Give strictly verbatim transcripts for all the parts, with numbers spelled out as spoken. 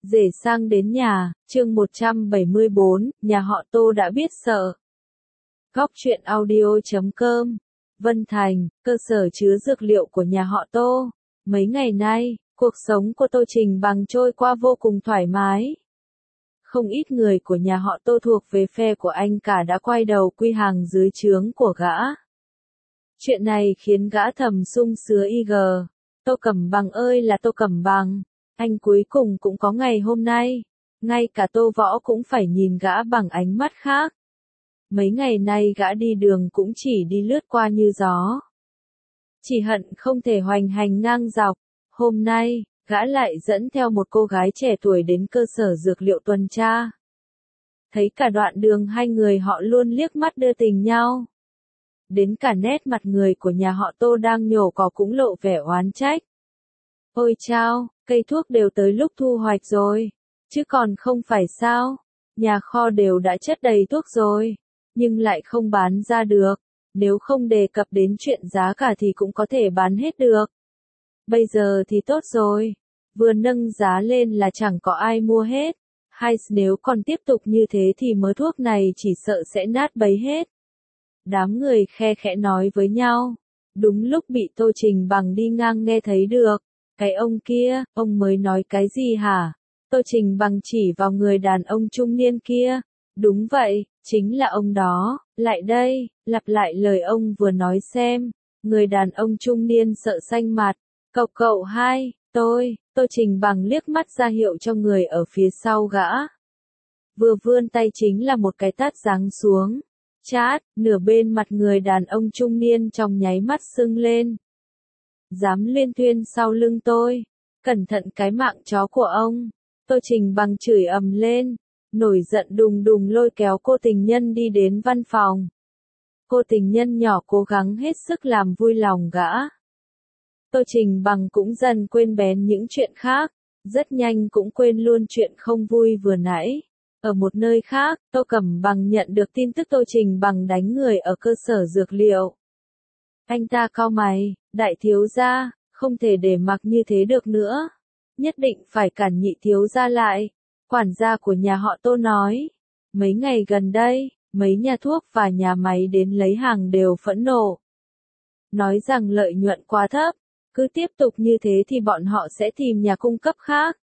Rể sang đến nhà, chương một trăm bảy mươi bốn, nhà họ Tô đã biết sợ. Góc truyện audio chấm com, Vân Thành, cơ sở chứa dược liệu của nhà họ Tô. Mấy ngày nay, cuộc sống của Tô Trình Bằng trôi qua vô cùng thoải mái. Không ít người của nhà họ Tô thuộc về phe của anh cả đã quay đầu quy hàng dưới trướng của gã. Chuyện này khiến gã thầm sung sướng y gờ. Tô Cẩm Bằng ơi là Tô Cẩm Bằng, anh cuối cùng cũng có ngày hôm nay. Ngay cả Tô Võ cũng phải nhìn gã bằng ánh mắt khác. Mấy ngày nay gã đi đường cũng chỉ đi lướt qua như gió. Chỉ hận không thể hoành hành ngang dọc. Hôm nay, gã lại dẫn theo một cô gái trẻ tuổi đến cơ sở dược liệu tuần tra. Thấy cả đoạn đường hai người họ luôn liếc mắt đưa tình nhau. Đến cả nét mặt người của nhà họ Tô đang nhổ cỏ cũng lộ vẻ oán trách. Ôi chao, cây thuốc đều tới lúc thu hoạch rồi. Chứ còn không phải sao, nhà kho đều đã chất đầy thuốc rồi, nhưng lại không bán ra được. Nếu không đề cập đến chuyện giá cả thì cũng có thể bán hết được. Bây giờ thì tốt rồi, vừa nâng giá lên là chẳng có ai mua hết. Hay nếu còn tiếp tục như thế thì mớ thuốc này chỉ sợ sẽ nát bấy hết. Đám người khe khẽ nói với nhau. Đúng lúc bị Tô Trình Bằng đi ngang nghe thấy được. Cái ông kia, ông mới nói cái gì hả? Tô Trình Bằng chỉ vào người đàn ông trung niên kia. Đúng vậy, chính là ông đó. Lại đây, lặp lại lời ông vừa nói xem. Người đàn ông trung niên sợ xanh mặt. Cậu cậu hai, tôi, Tô Trình Bằng liếc mắt ra hiệu cho người ở phía sau gã. Vừa vươn tay chính là một cái tát giáng xuống. Chát, nửa bên mặt người đàn ông trung niên trong nháy mắt sưng lên. Dám liên tuyên sau lưng tôi, cẩn thận cái mạng chó của ông. Tô Trình Bằng chửi ầm lên, nổi giận đùng đùng lôi kéo cô tình nhân đi đến văn phòng. Cô tình nhân nhỏ cố gắng hết sức làm vui lòng gã. Tô Trình Bằng cũng dần quên bén những chuyện khác, rất nhanh cũng quên luôn chuyện không vui vừa nãy. Ở một nơi khác, Tô Cẩm Bằng nhận được tin tức Tô Trình Bằng đánh người ở cơ sở dược liệu. Anh ta cau mày, đại thiếu gia, không thể để mặc như thế được nữa. Nhất định phải cản nhị thiếu gia lại. Quản gia của nhà họ Tô nói. Mấy ngày gần đây, mấy nhà thuốc và nhà máy đến lấy hàng đều phẫn nộ. Nói rằng lợi nhuận quá thấp, cứ tiếp tục như thế thì bọn họ sẽ tìm nhà cung cấp khác.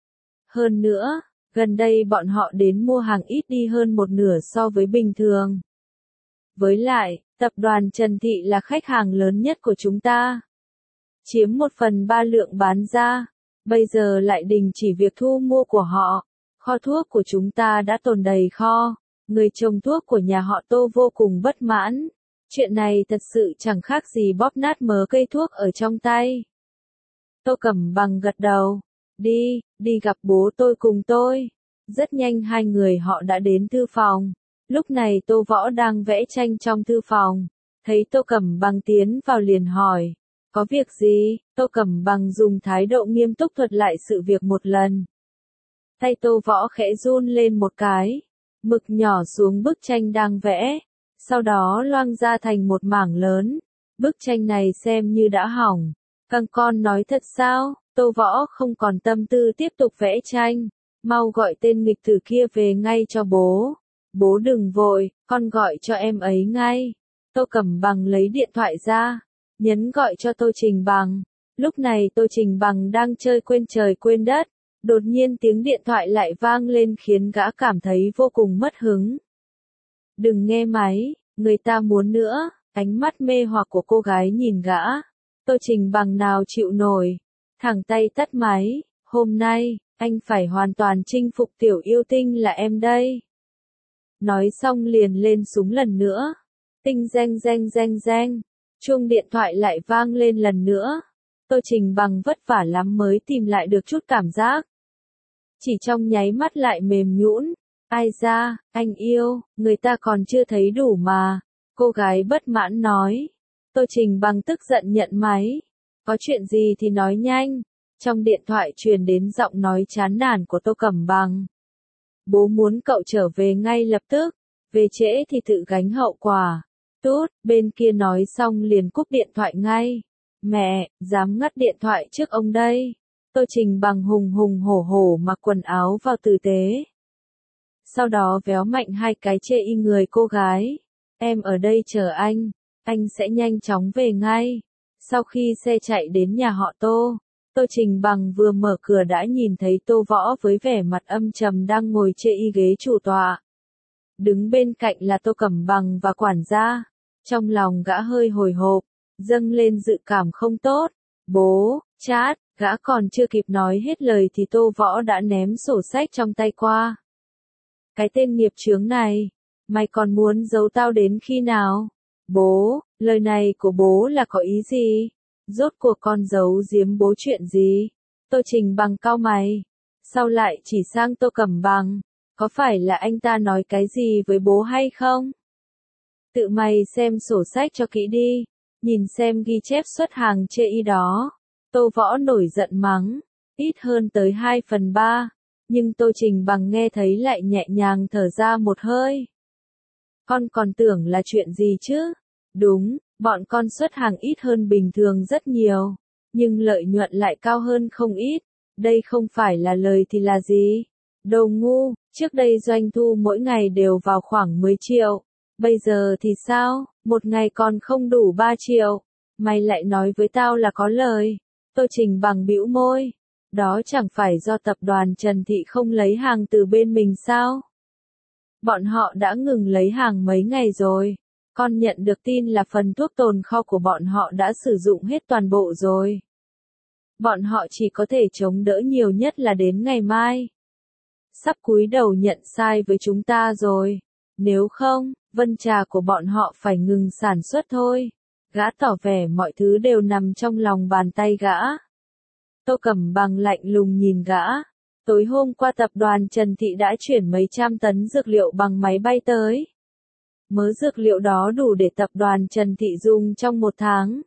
Hơn nữa, gần đây bọn họ đến mua hàng ít đi hơn một nửa so với bình thường. Với lại, tập đoàn Trần Thị là khách hàng lớn nhất của chúng ta. Chiếm một phần ba lượng bán ra, bây giờ lại đình chỉ việc thu mua của họ. Kho thuốc của chúng ta đã tồn đầy kho, người trồng thuốc của nhà họ Tô vô cùng bất mãn. Chuyện này thật sự chẳng khác gì bóp nát mớ cây thuốc ở trong tay. Tô Cẩm Bằng gật đầu. Đi, đi gặp bố tôi cùng tôi. Rất nhanh hai người họ đã đến thư phòng. Lúc này Tô Võ đang vẽ tranh trong thư phòng. Thấy Tô Cẩm Bằng tiến vào liền hỏi. Có việc gì? Tô Cẩm Bằng dùng thái độ nghiêm túc thuật lại sự việc một lần. Tay Tô Võ khẽ run lên một cái. Mực nhỏ xuống bức tranh đang vẽ. Sau đó loang ra thành một mảng lớn. Bức tranh này xem như đã hỏng. Căng con nói thật sao? Tô Võ không còn tâm tư tiếp tục vẽ tranh. Mau gọi tên nghịch tử kia về ngay cho bố. Bố đừng vội, con gọi cho em ấy ngay. Tô Cẩm Bằng lấy điện thoại ra. Nhấn gọi cho Tô Trình Bằng. Lúc này Tô Trình Bằng đang chơi quên trời quên đất. Đột nhiên tiếng điện thoại lại vang lên khiến gã cảm thấy vô cùng mất hứng. Đừng nghe máy, người ta muốn nữa. Ánh mắt mê hoặc của cô gái nhìn gã. Tô Trình Bằng nào chịu nổi. Thẳng tay tắt máy. Hôm nay, anh phải hoàn toàn chinh phục tiểu yêu tinh là em đây. Nói xong liền lên súng lần nữa. Tinh reng reng reng reng. Chuông điện thoại lại vang lên lần nữa. Tô Trình Bằng vất vả lắm mới tìm lại được chút cảm giác. Chỉ trong nháy mắt lại mềm nhũn. Ai da, anh yêu, người ta còn chưa thấy đủ mà. Cô gái bất mãn nói. Tô Trình Bằng tức giận nhận máy. Có chuyện gì thì nói nhanh. Trong điện thoại truyền đến giọng nói chán nản của Tô Cẩm Bằng. Bố muốn cậu trở về ngay lập tức. Về trễ thì tự gánh hậu quả. Tút, bên kia nói xong liền cúp điện thoại ngay. Mẹ, dám ngắt điện thoại trước ông đây. Tô Trình Bằng hùng hùng hổ hổ mặc quần áo vào tử tế. Sau đó véo mạnh hai cái chê y người cô gái. Em ở đây chờ anh, anh sẽ nhanh chóng về ngay. Sau khi xe chạy đến nhà họ Tô, Tô Trình Bằng vừa mở cửa đã nhìn thấy Tô Võ với vẻ mặt âm trầm đang ngồi chê y ghế chủ tọa. Đứng bên cạnh là Tô Cẩm Bằng và quản gia. Trong lòng gã hơi hồi hộp, dâng lên dự cảm không tốt. Bố, chát, gã còn chưa kịp nói hết lời thì Tô Võ đã ném sổ sách trong tay qua. Cái tên nghiệp chướng này, mày còn muốn giấu tao đến khi nào? Bố, lời này của bố là có ý gì? Rốt cuộc con giấu giếm bố chuyện gì? Tô Trình Bằng cau mày. Sau lại chỉ sang Tô Cẩm Bằng. Có phải là anh ta nói cái gì với bố hay không? Tự mày xem sổ sách cho kỹ đi. Nhìn xem ghi chép xuất hàng chê y đó. Tô Võ nổi giận mắng. Ít hơn tới hai phần ba. Nhưng Tô Trình Bằng nghe thấy lại nhẹ nhàng thở ra một hơi. Con còn tưởng là chuyện gì chứ? Đúng, bọn con xuất hàng ít hơn bình thường rất nhiều. Nhưng lợi nhuận lại cao hơn không ít. Đây không phải là lời thì là gì? Đồ ngu, trước đây doanh thu mỗi ngày đều vào khoảng mười triệu. Bây giờ thì sao? Một ngày còn không đủ ba triệu. Mày lại nói với tao là có lời. Tô Trình Bằng bĩu môi. Đó chẳng phải do tập đoàn Trần Thị không lấy hàng từ bên mình sao? Bọn họ đã ngừng lấy hàng mấy ngày rồi. Con nhận được tin là phần thuốc tồn kho của bọn họ đã sử dụng hết toàn bộ rồi. Bọn họ chỉ có thể chống đỡ nhiều nhất là đến ngày mai. Sắp cúi đầu nhận sai với chúng ta rồi. Nếu không, vân trà của bọn họ phải ngừng sản xuất thôi. Gã tỏ vẻ mọi thứ đều nằm trong lòng bàn tay gã. Tô Cẩm Bằng lạnh lùng nhìn gã. Tối hôm qua tập đoàn Trần Thị đã chuyển mấy trăm tấn dược liệu bằng máy bay tới. Mớ dược liệu đó đủ để tập đoàn Trần Thị dùng trong một tháng.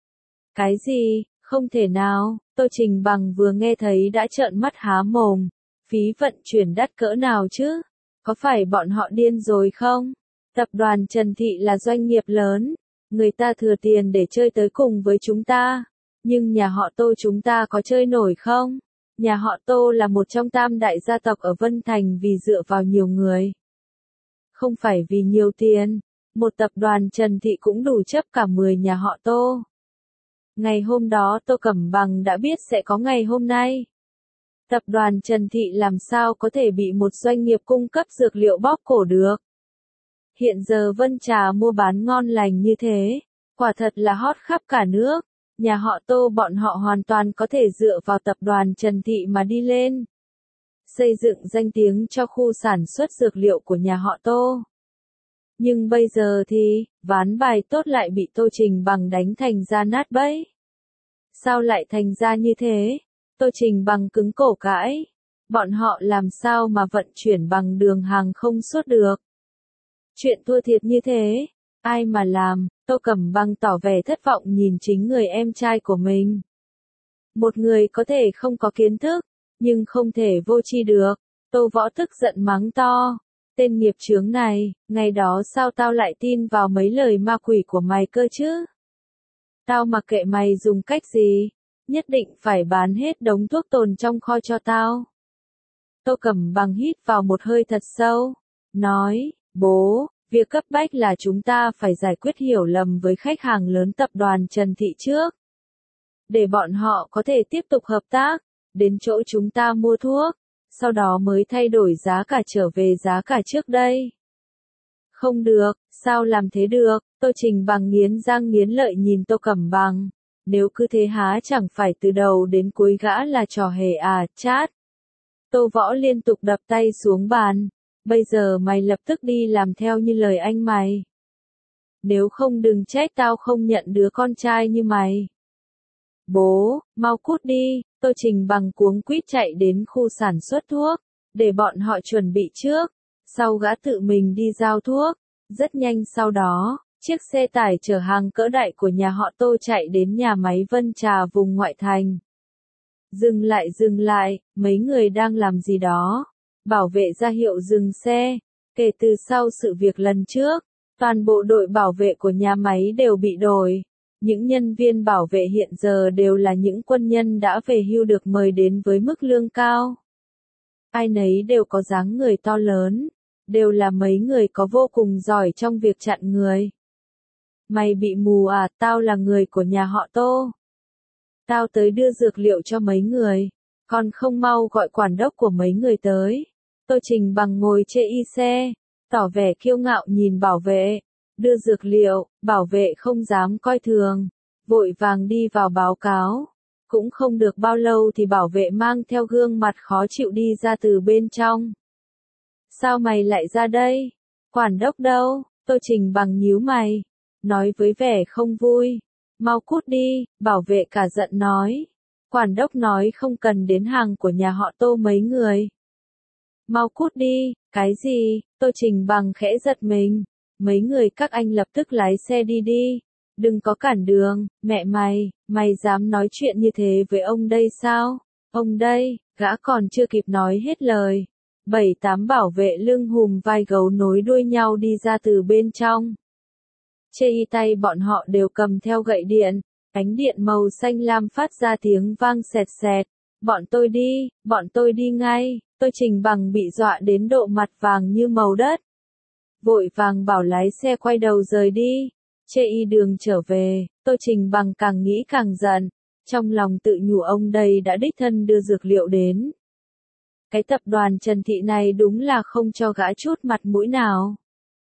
Cái gì? Không thể nào. Tô Trình Bằng vừa nghe thấy đã trợn mắt há mồm. Phí vận chuyển đắt cỡ nào chứ? Có phải bọn họ điên rồi không? Tập đoàn Trần Thị là doanh nghiệp lớn. Người ta thừa tiền để chơi tới cùng với chúng ta. Nhưng nhà họ Tô chúng ta có chơi nổi không? Nhà họ Tô là một trong tam đại gia tộc ở Vân Thành vì dựa vào nhiều người. Không phải vì nhiều tiền. Một tập đoàn Trần Thị cũng đủ chấp cả mười nhà họ Tô. Ngày hôm đó Tô Cẩm Bằng đã biết sẽ có ngày hôm nay. Tập đoàn Trần Thị làm sao có thể bị một doanh nghiệp cung cấp dược liệu bóp cổ được. Hiện giờ Vân Trà mua bán ngon lành như thế, quả thật là hot khắp cả nước. Nhà họ Tô bọn họ hoàn toàn có thể dựa vào tập đoàn Trần Thị mà đi lên. Xây dựng danh tiếng cho khu sản xuất dược liệu của nhà họ Tô. Nhưng bây giờ thì, ván bài tốt lại bị Tô Trình Bằng đánh thành ra nát bẫy. Sao lại thành ra như thế? Tô Trình Bằng cứng cổ cãi. Bọn họ làm sao mà vận chuyển bằng đường hàng không suốt được? Chuyện thua thiệt như thế, ai mà làm? Tô Cẩm Bằng tỏ vẻ thất vọng nhìn chính người em trai của mình. Một người có thể không có kiến thức, nhưng không thể vô tri được. Tô Võ tức giận mắng to. Tên nghiệp chướng này, ngày đó sao tao lại tin vào mấy lời ma quỷ của mày cơ chứ? Tao mặc kệ mày dùng cách gì, nhất định phải bán hết đống thuốc tồn trong kho cho tao. Tô Cẩm Bằng hít vào một hơi thật sâu, nói, bố, việc cấp bách là chúng ta phải giải quyết hiểu lầm với khách hàng lớn tập đoàn Trần Thị trước. Để bọn họ có thể tiếp tục hợp tác, đến chỗ chúng ta mua thuốc, sau đó mới thay đổi giá cả trở về giá cả trước đây. Không được, sao làm thế được? Tô Trình Bằng nghiến răng nghiến lợi nhìn Tô Cẩm Bằng. Nếu cứ thế há chẳng phải từ đầu đến cuối gã là trò hề à, chát. Tô Võ liên tục đập tay xuống bàn. Bây giờ mày lập tức đi làm theo như lời anh mày. Nếu không đừng trách tao không nhận đứa con trai như mày. Bố, mau cút đi. Tô Trình Bằng cuống quýt chạy đến khu sản xuất thuốc, để bọn họ chuẩn bị trước. Sau gã tự mình đi giao thuốc. Rất nhanh sau đó, chiếc xe tải chở hàng cỡ đại của nhà họ Tô chạy đến nhà máy Vân Trà vùng ngoại thành. Dừng lại dừng lại, mấy người đang làm gì đó. Bảo vệ ra hiệu dừng xe. Kể từ sau sự việc lần trước, toàn bộ đội bảo vệ của nhà máy đều bị đổi. Những nhân viên bảo vệ hiện giờ đều là những quân nhân đã về hưu được mời đến với mức lương cao. Ai nấy đều có dáng người to lớn, đều là mấy người có vô cùng giỏi trong việc chặn người. Mày bị mù à, tao là người của nhà họ Tô. Tao tới đưa dược liệu cho mấy người, còn không mau gọi quản đốc của mấy người tới. Tô Trình Bằng ngồi chê y xe, tỏ vẻ kiêu ngạo nhìn bảo vệ, đưa dược liệu, bảo vệ không dám coi thường, vội vàng đi vào báo cáo. Cũng không được bao lâu thì bảo vệ mang theo gương mặt khó chịu đi ra từ bên trong. Sao mày lại ra đây? Quản đốc đâu? Tô Trình Bằng nhíu mày, nói với vẻ không vui. Mau cút đi, bảo vệ cả giận nói. Quản đốc nói không cần đến hàng của nhà họ Tô mấy người. Mau cút đi, cái gì? Tô Trình Bằng khẽ giật mình. Mấy người các anh lập tức lái xe đi đi. Đừng có cản đường, mẹ mày, mày dám nói chuyện như thế với ông đây sao? Ông đây, gã còn chưa kịp nói hết lời. Bảy tám bảo vệ lưng hùm vai gấu nối đuôi nhau đi ra từ bên trong. Trên y tay bọn họ đều cầm theo gậy điện, ánh điện màu xanh lam phát ra tiếng vang sẹt sẹt. Bọn tôi đi, bọn tôi đi ngay. Tô Trình Bằng bị dọa đến độ mặt vàng như màu đất. Vội vàng bảo lái xe quay đầu rời đi. Chê y đường trở về, Tô Trình Bằng càng nghĩ càng giận, trong lòng tự nhủ ông đây đã đích thân đưa dược liệu đến. Cái tập đoàn Trần Thị này đúng là không cho gã chút mặt mũi nào.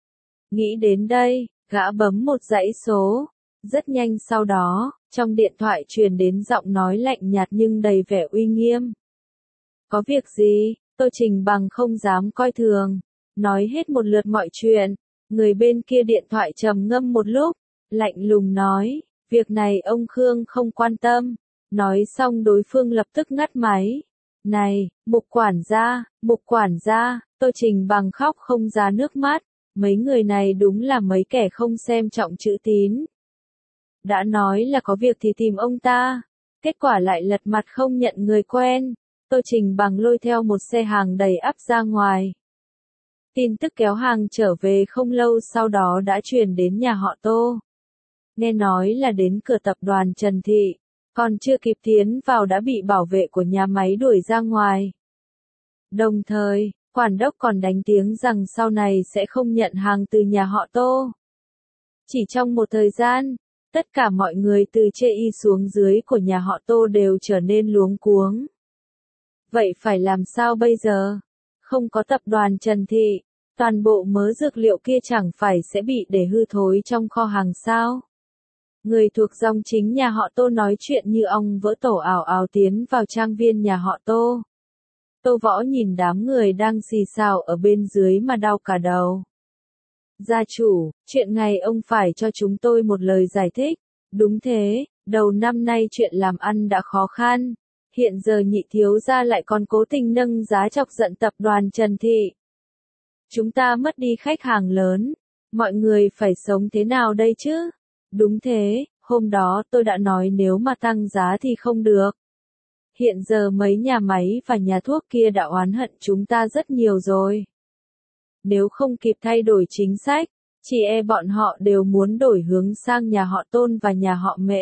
Nghĩ đến đây, gã bấm một dãy số, rất nhanh sau đó, trong điện thoại truyền đến giọng nói lạnh nhạt nhưng đầy vẻ uy nghiêm. Có việc gì? Tô Trình Bằng không dám coi thường, nói hết một lượt mọi chuyện. Người bên kia điện thoại trầm ngâm một lúc, lạnh lùng nói, việc này ông Khương không quan tâm. Nói xong đối phương lập tức ngắt máy. Này, Mục quản gia, Mục quản gia, Tô Trình Bằng khóc không ra nước mắt. Mấy người này đúng là mấy kẻ không xem trọng chữ tín. Đã nói là có việc thì tìm ông ta, kết quả lại lật mặt không nhận người quen. Tô Trình Bằng lôi theo một xe hàng đầy ắp ra ngoài. Tin tức kéo hàng trở về không lâu sau đó đã truyền đến nhà họ Tô. Nghe nói là đến cửa tập đoàn Trần Thị, còn chưa kịp tiến vào đã bị bảo vệ của nhà máy đuổi ra ngoài. Đồng thời, quản đốc còn đánh tiếng rằng sau này sẽ không nhận hàng từ nhà họ Tô. Chỉ trong một thời gian, tất cả mọi người từ trên y xuống dưới của nhà họ Tô đều trở nên luống cuống. Vậy phải làm sao bây giờ? Không có tập đoàn Trần Thị, toàn bộ mớ dược liệu kia chẳng phải sẽ bị để hư thối trong kho hàng sao? Người thuộc dòng chính nhà họ Tô nói chuyện như ong vỡ tổ ào ào tiến vào trang viên nhà họ Tô. Tô Võ nhìn đám người đang xì xào ở bên dưới mà đau cả đầu. Gia chủ, chuyện này ông phải cho chúng tôi một lời giải thích. Đúng thế, đầu năm nay chuyện làm ăn đã khó khăn. Hiện giờ nhị thiếu gia lại còn cố tình nâng giá chọc giận tập đoàn Trần Thị. Chúng ta mất đi khách hàng lớn. Mọi người phải sống thế nào đây chứ? Đúng thế, hôm đó tôi đã nói nếu mà tăng giá thì không được. Hiện giờ mấy nhà máy và nhà thuốc kia đã oán hận chúng ta rất nhiều rồi. Nếu không kịp thay đổi chính sách, chỉ e bọn họ đều muốn đổi hướng sang nhà họ Tôn và nhà họ Mễ.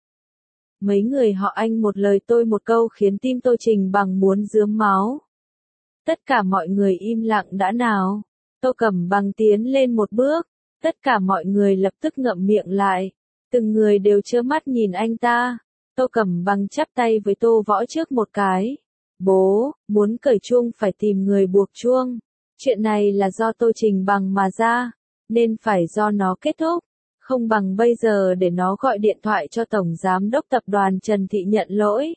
Mấy người họ Anh một lời tôi một câu khiến tim Tô Trình Bằng muốn rướm máu. Tất cả mọi người im lặng đã nào. Tô Cẩm Bằng tiến lên một bước, tất cả mọi người lập tức ngậm miệng lại. Từng người đều trơ mắt nhìn anh ta. Tô Cẩm Bằng chắp tay với Tô Võ trước một cái. Bố, muốn cởi chuông phải tìm người buộc chuông. Chuyện này là do Tô Trình Bằng mà ra, nên phải do nó kết thúc. Không bằng bây giờ để nó gọi điện thoại cho Tổng Giám đốc Tập đoàn Trần Thị nhận lỗi.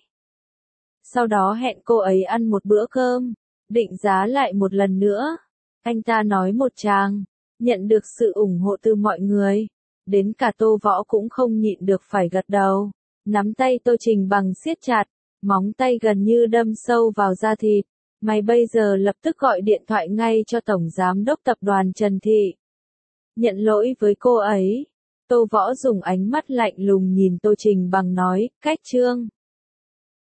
Sau đó hẹn cô ấy ăn một bữa cơm, định giá lại một lần nữa. Anh ta nói một tràng, nhận được sự ủng hộ từ mọi người. Đến cả Tô Võ cũng không nhịn được phải gật đầu. Nắm tay Tô Trình Bằng siết chặt, móng tay gần như đâm sâu vào da thịt. Mày bây giờ lập tức gọi điện thoại ngay cho Tổng Giám đốc Tập đoàn Trần Thị. Nhận lỗi với cô ấy. Tô Võ dùng ánh mắt lạnh lùng nhìn Tô Trình Bằng nói, cách trương.